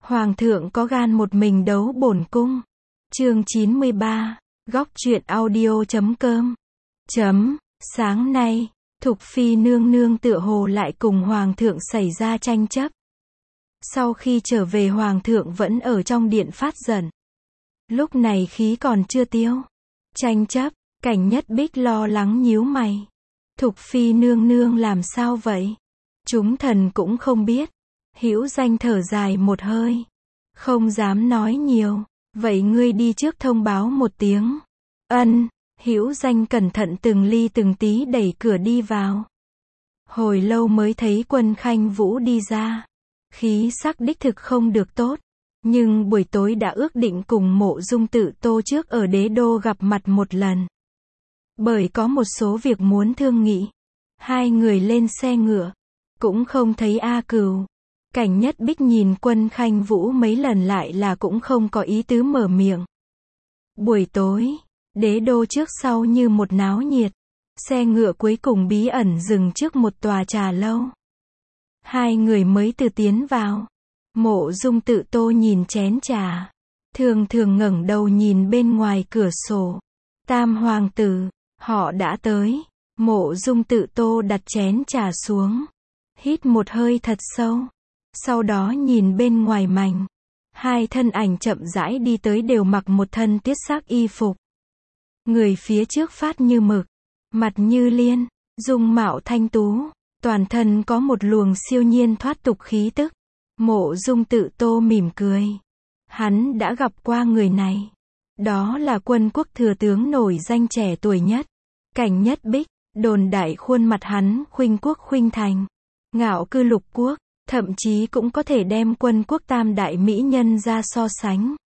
Hoàng thượng có gan một mình đấu bổn cung. Chương 93, góc truyện audio.com. Sáng nay, Thục Phi nương nương tựa hồ lại cùng Hoàng thượng xảy ra tranh chấp. Sau khi trở về Hoàng thượng vẫn ở trong điện phát giận. Lúc này khí còn chưa tiêu. Tranh chấp, Cảnh Nhất Bích lo lắng nhíu mày. Thục Phi nương nương làm sao vậy? Chúng thần cũng không biết. Hữu Danh thở dài một hơi. Không dám nói nhiều. Vậy ngươi đi trước thông báo một tiếng. Ân. Hữu Danh cẩn thận từng ly từng tí đẩy cửa đi vào. Hồi lâu mới thấy Quân Khanh Vũ đi ra. Khí sắc đích thực không được tốt. Nhưng buổi tối đã ước định cùng Mộ Dung Tự Tô trước ở Đế Đô gặp mặt một lần. Bởi có một số việc muốn thương nghị. Hai người lên xe ngựa. Cũng không thấy A Cừu. Cảnh Nhất Bích nhìn Quân Khanh Vũ mấy lần lại là cũng không có ý tứ mở miệng. Buổi tối, Đế Đô trước sau như một náo nhiệt. Xe ngựa cuối cùng bí ẩn dừng trước một tòa trà lâu. Hai người mới từ tiến vào. Mộ Dung Tự Tô nhìn chén trà. Thường thường ngẩng đầu nhìn bên ngoài cửa sổ. Tam hoàng tử, họ đã tới. Mộ Dung Tự Tô đặt chén trà xuống. Hít một hơi thật sâu. Sau đó nhìn bên ngoài mảnh. Hai thân ảnh chậm rãi đi tới đều mặc một thân tiết sắc y phục. Người phía trước phát như mực. Mặt như liên. Dung mạo thanh tú. Toàn thân có một luồng siêu nhiên thoát tục khí tức. Mộ Dung Tự Tô mỉm cười. Hắn đã gặp qua người này. Đó là Quân Quốc thừa tướng nổi danh trẻ tuổi nhất. Cảnh Nhất Bích. Đồn đại khuôn mặt hắn khuynh quốc khuynh thành. Ngạo cư lục quốc. Thậm chí cũng có thể đem Quân Quốc tam đại mỹ nhân ra so sánh.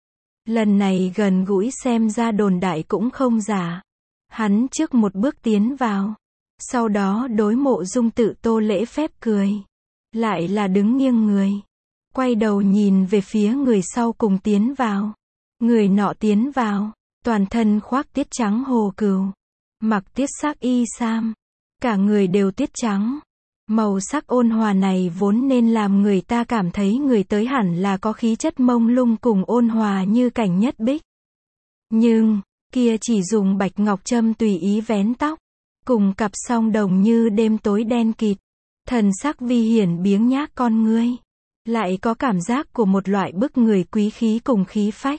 Lần này gần gũi xem ra đồn đại cũng không giả. Hắn trước một bước tiến vào. Sau đó đối Mộ Dung Tự Tô lễ phép cười. Lại là đứng nghiêng người. Quay đầu nhìn về phía người sau cùng tiến vào. Người nọ tiến vào. Toàn thân khoác tiết trắng hồ cừu. Mặc tiết sắc y sam. Cả người đều tiết trắng. Màu sắc ôn hòa này vốn nên làm người ta cảm thấy người tới hẳn là có khí chất mông lung cùng ôn hòa như Cảnh Nhất Bích. Nhưng, kia chỉ dùng bạch ngọc trâm tùy ý vén tóc. Cùng cặp song đồng như đêm tối đen kịt. Thần sắc vi hiển biếng nhác con ngươi. Lại có cảm giác của một loại bức người quý khí cùng khí phách.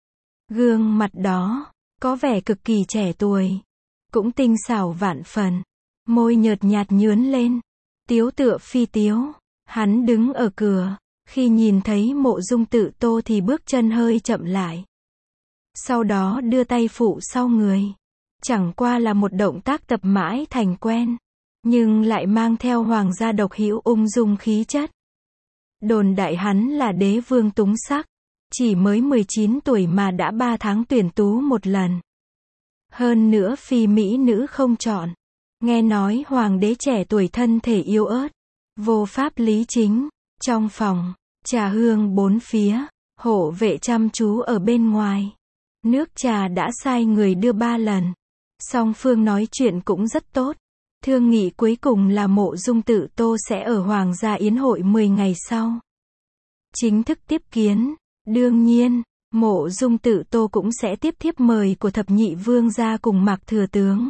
Gương mặt đó, có vẻ cực kỳ trẻ tuổi. Cũng tinh xảo vạn phần. Môi nhợt nhạt nhướn lên. Tiếu tựa phi tiếu. Hắn đứng ở cửa. Khi nhìn thấy Mộ Dung Tự Tô thì bước chân hơi chậm lại. Sau đó đưa tay phụ sau người. Chẳng qua là một động tác tập mãi thành quen. Nhưng lại mang theo hoàng gia độc hữu ung dung khí chất. Đồn đại hắn là đế vương túng sắc. Chỉ mới 19 tuổi mà đã 3 tháng tuyển tú một lần. Hơn nữa phi mỹ nữ không chọn. Nghe nói hoàng đế trẻ tuổi thân thể yếu ớt. Vô pháp lý chính. Trong phòng, trà hương bốn phía. Hộ vệ chăm chú ở bên ngoài. Nước trà đã sai người đưa 3 lần. Song phương nói chuyện cũng rất tốt. Thương nghị cuối cùng là Mộ Dung Tự Tô sẽ ở Hoàng gia yến hội 10 ngày sau. Chính thức tiếp kiến. Đương nhiên, Mộ Dung Tự Tô cũng sẽ tiếp thiếp mời của thập nhị vương gia cùng Mạc thừa tướng.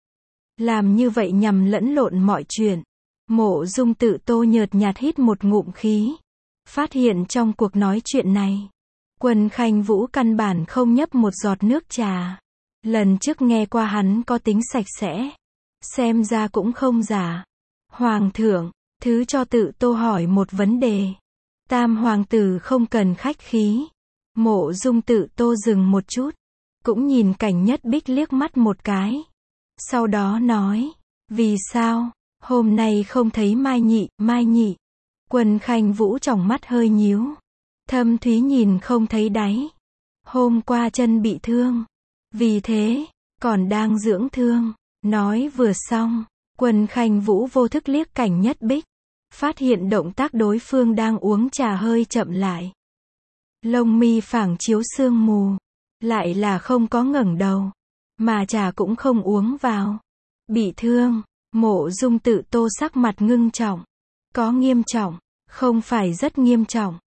Làm như vậy nhằm lẫn lộn mọi chuyện. Mộ Dung Tự Tô nhợt nhạt hít một ngụm khí. Phát hiện trong cuộc nói chuyện này, Quân Khanh Vũ căn bản không nhấp một giọt nước trà. Lần trước nghe qua hắn có tính sạch sẽ. Xem ra cũng không giả. Hoàng thượng, thứ cho Tự Tô hỏi một vấn đề. Tam hoàng tử không cần khách khí. Mộ Dung Tự Tô dừng một chút. Cũng nhìn Cảnh Nhất Bích liếc mắt một cái. Sau đó nói. Vì sao, hôm nay không thấy Mai Nhị. Quân Khanh Vũ tròng mắt hơi nhíu. Thâm thúy nhìn không thấy đáy. Hôm qua chân bị thương. Vì thế, còn đang dưỡng thương. Nói vừa xong, Quân Khanh Vũ vô thức liếc Cảnh Nhất Bích. Phát hiện động tác đối phương đang uống trà hơi chậm lại. Lông mi phảng chiếu sương mù. Lại là không có ngẩng đầu. Mà trà cũng không uống vào. Bị thương. Mộ Dung Tự Tô sắc mặt ngưng trọng. Có nghiêm trọng. Không phải rất nghiêm trọng.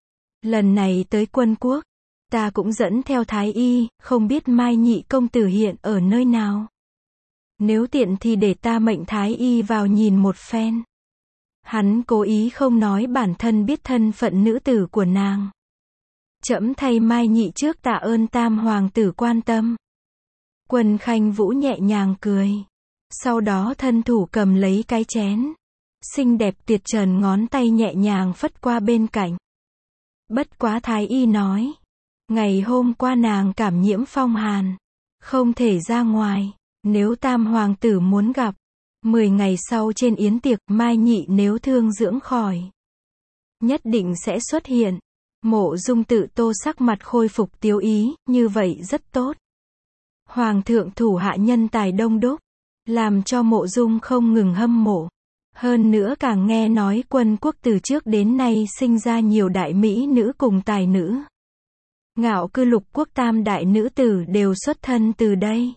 lần này tới Quân Quốc, ta cũng dẫn theo Thái y, không biết Mai nhị công tử hiện ở nơi nào. Nếu tiện thì để ta mệnh Thái y vào nhìn một phen. Hắn cố ý không nói bản thân biết thân phận nữ tử của nàng. Trẫm thay Mai nhị trước tạ ơn Tam hoàng tử quan tâm. Quân Khanh Vũ nhẹ nhàng cười. Sau đó thân thủ cầm lấy cái chén. Xinh đẹp tuyệt trần ngón tay nhẹ nhàng phất qua bên cạnh. Bất quá Thái y nói. Ngày hôm qua nàng cảm nhiễm phong hàn. Không thể ra ngoài. Nếu Tam hoàng tử muốn gặp. 10 ngày sau trên yến tiệc Mai nhị nếu thương dưỡng khỏi. Nhất định sẽ xuất hiện. Mộ Dung Tự Tô sắc mặt khôi phục tiêu ý, như vậy rất tốt. Hoàng thượng thủ hạ nhân tài đông đúc. Làm cho Mộ Dung không ngừng hâm mộ. Hơn nữa càng nghe nói Quân Quốc từ trước đến nay sinh ra nhiều đại mỹ nữ cùng tài nữ. Ngạo Cư Lục Quốc tam đại nữ tử đều xuất thân từ đây.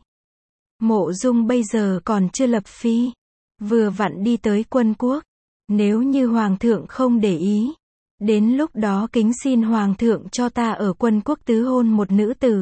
Mộ Dung bây giờ còn chưa lập phi. Vừa vặn đi tới Quân Quốc. Nếu như Hoàng thượng không để ý. Đến lúc đó kính xin Hoàng thượng cho ta ở Quân Quốc tứ hôn một nữ tử.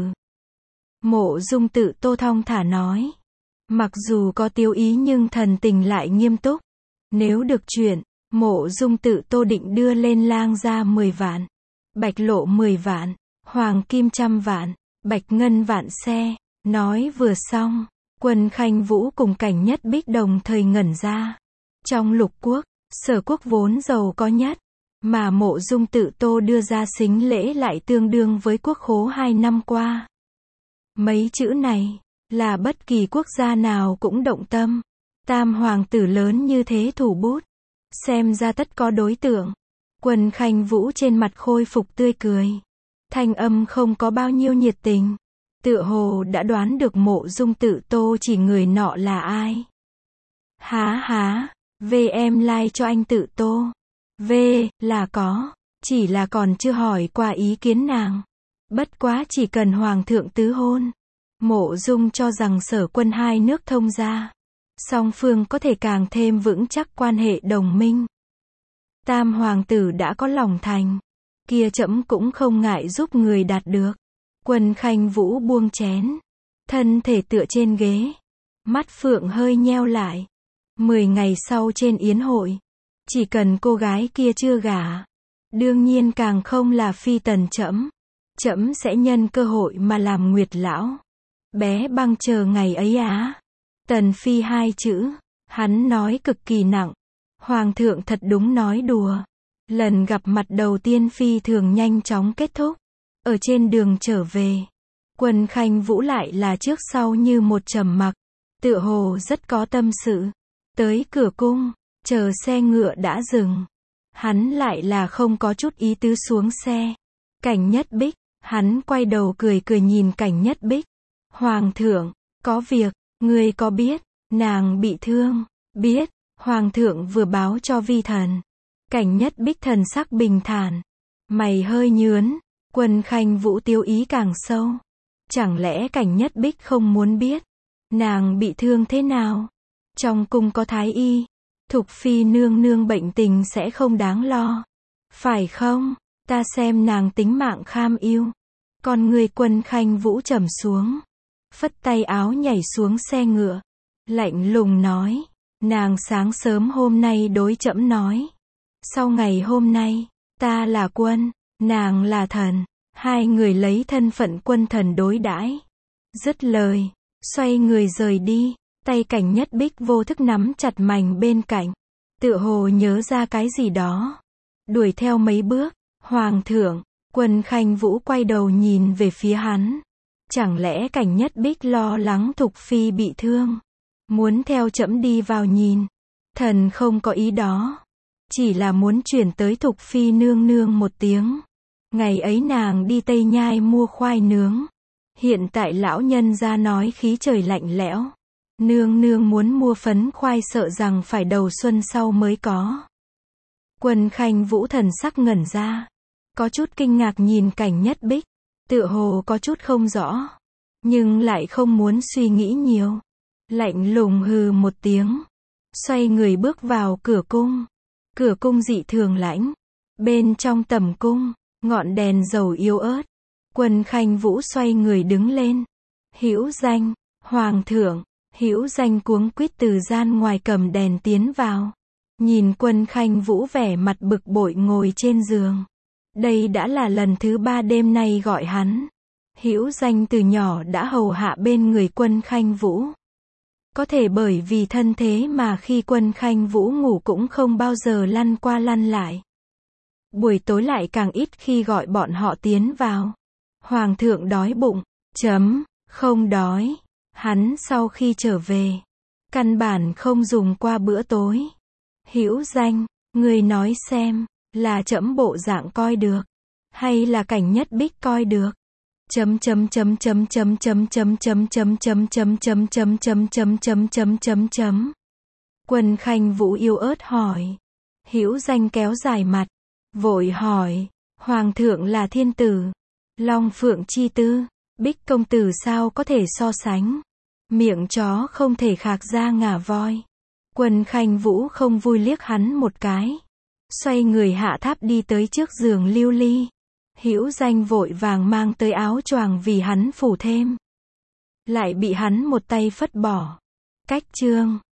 Mộ Dung Tự Tô thong thả nói. Mặc dù có tiêu ý nhưng thần tình lại nghiêm túc. Nếu được chuyện, Mộ Dung Tự Tô định đưa lên lang gia 10 vạn. Bạch lộ 10 vạn. Hoàng kim 100 vạn. Bạch ngân vạn xe. Nói vừa xong. Quân Khanh Vũ cùng Cảnh Nhất Bích đồng thời ngẩn ra. Trong Lục Quốc, Sở Quốc vốn giàu có nhất. Mà Mộ Dung Tự Tô đưa ra sính lễ lại tương đương với quốc khố 2 năm qua. Mấy chữ này, là bất kỳ quốc gia nào cũng động tâm. Tam hoàng tử lớn như thế thủ bút. Xem ra tất có đối tượng. Quân Khanh Vũ trên mặt khôi phục tươi cười. Thanh âm không có bao nhiêu nhiệt tình. Tựa hồ đã đoán được Mộ Dung Tự Tô chỉ người nọ là ai. Há, em like cho anh Tự Tô. Là có, chỉ là còn chưa hỏi qua ý kiến nàng. Bất quá chỉ cần Hoàng thượng tứ hôn. Mộ Dung cho rằng Sở Quân hai nước thông gia. Song phương có thể càng thêm vững chắc quan hệ đồng minh. Tam hoàng tử đã có lòng thành. Kia trẫm cũng không ngại giúp người đạt được. Quân Khanh Vũ buông chén. Thân thể tựa trên ghế. Mắt phượng hơi nheo lại. 10 ngày sau trên yến hội. Chỉ cần cô gái kia chưa gả. Đương nhiên càng không là phi tần trẫm. Trẫm sẽ nhân cơ hội mà làm nguyệt lão. Bé Băng chờ ngày ấy á. Tần phi 2 chữ. Hắn nói cực kỳ nặng. Hoàng thượng thật đúng nói đùa. Lần gặp mặt đầu tiên phi thường nhanh chóng kết thúc. Ở trên đường trở về. Quân Khanh Vũ lại là trước sau như một trầm mặc. Tựa hồ rất có tâm sự. Tới cửa cung. Chờ xe ngựa đã dừng. Hắn lại là không có chút ý tứ xuống xe. Cảnh Nhất Bích. Hắn quay đầu cười cười nhìn Cảnh Nhất Bích. Hoàng thượng, có việc, ngươi có biết, nàng bị thương. Biết, Hoàng thượng vừa báo cho vi thần. Cảnh Nhất Bích thần sắc bình thản. Mày hơi nhướn. Quân Khanh Vũ tiêu ý càng sâu. Chẳng lẽ Cảnh Nhất Bích không muốn biết. Nàng bị thương thế nào? Trong cung có thái y. Thục phi nương nương bệnh tình sẽ không đáng lo. Phải không? Ta xem nàng tính mạng kham yêu. Còn người Quân Khanh Vũ trầm xuống. Phất tay áo nhảy xuống xe ngựa. Lạnh lùng nói. Nàng sáng sớm hôm nay đối trẫm nói. Sau ngày hôm nay, ta là quân, nàng là thần. Hai người lấy thân phận quân thần đối đãi. Dứt lời, xoay người rời đi. Tay Cảnh Nhất Bích vô thức nắm chặt mảnh bên cạnh. Tựa hồ nhớ ra cái gì đó. Đuổi theo mấy bước. Hoàng thượng. Quân Khanh Vũ quay đầu nhìn về phía hắn. Chẳng lẽ Cảnh Nhất Bích lo lắng Thục phi bị thương. Muốn theo trẫm đi vào nhìn. Thần không có ý đó. Chỉ là muốn chuyển tới Thục phi nương nương một tiếng. Ngày ấy nàng đi Tây Nhai mua khoai nướng. Hiện tại lão nhân ra nói khí trời lạnh lẽo. Nương nương muốn mua phấn khoai sợ rằng phải đầu xuân sau mới có. Quân Khanh Vũ thần sắc ngẩn ra. Có chút kinh ngạc nhìn Cảnh Nhất Bích. Tựa hồ có chút không rõ. Nhưng lại không muốn suy nghĩ nhiều. Lạnh lùng hừ một tiếng. Xoay người bước vào cửa cung. Cửa cung dị thường lãnh. Bên trong tầm cung, ngọn đèn dầu yếu ớt. Quân Khanh Vũ xoay người đứng lên. Hữu Danh, Hoàng thượng. Hữu Danh cuống quýt từ gian ngoài cầm đèn tiến vào. Nhìn Quân Khanh Vũ vẻ mặt bực bội ngồi trên giường. Đây đã là lần thứ 3 đêm nay gọi hắn. Hữu Danh từ nhỏ đã hầu hạ bên người Quân Khanh Vũ. Có thể bởi vì thân thế mà khi Quân Khanh Vũ ngủ cũng không bao giờ lăn qua lăn lại. Buổi tối lại càng ít khi gọi bọn họ tiến vào. Hoàng thượng đói bụng. Không đói. Hắn sau khi trở về, căn bản không dùng qua bữa tối. Hữu Danh, người nói xem, là trẫm bộ dạng coi được, hay là Cảnh Nhất Bích coi được? Quân Khanh Vũ yếu ớt hỏi. Hữu Danh kéo dài mặt, vội hỏi, Hoàng thượng là thiên tử, Long Phượng chi tư, Bích công tử sao có thể so sánh? Miệng chó không thể khạc ra ngà voi. Quân Khanh Vũ không vui liếc hắn một cái. Xoay người hạ tháp đi tới trước giường Lưu Ly. Hữu Danh vội vàng mang tới áo choàng vì hắn phủ thêm. Lại bị hắn một tay phất bỏ. Cách chương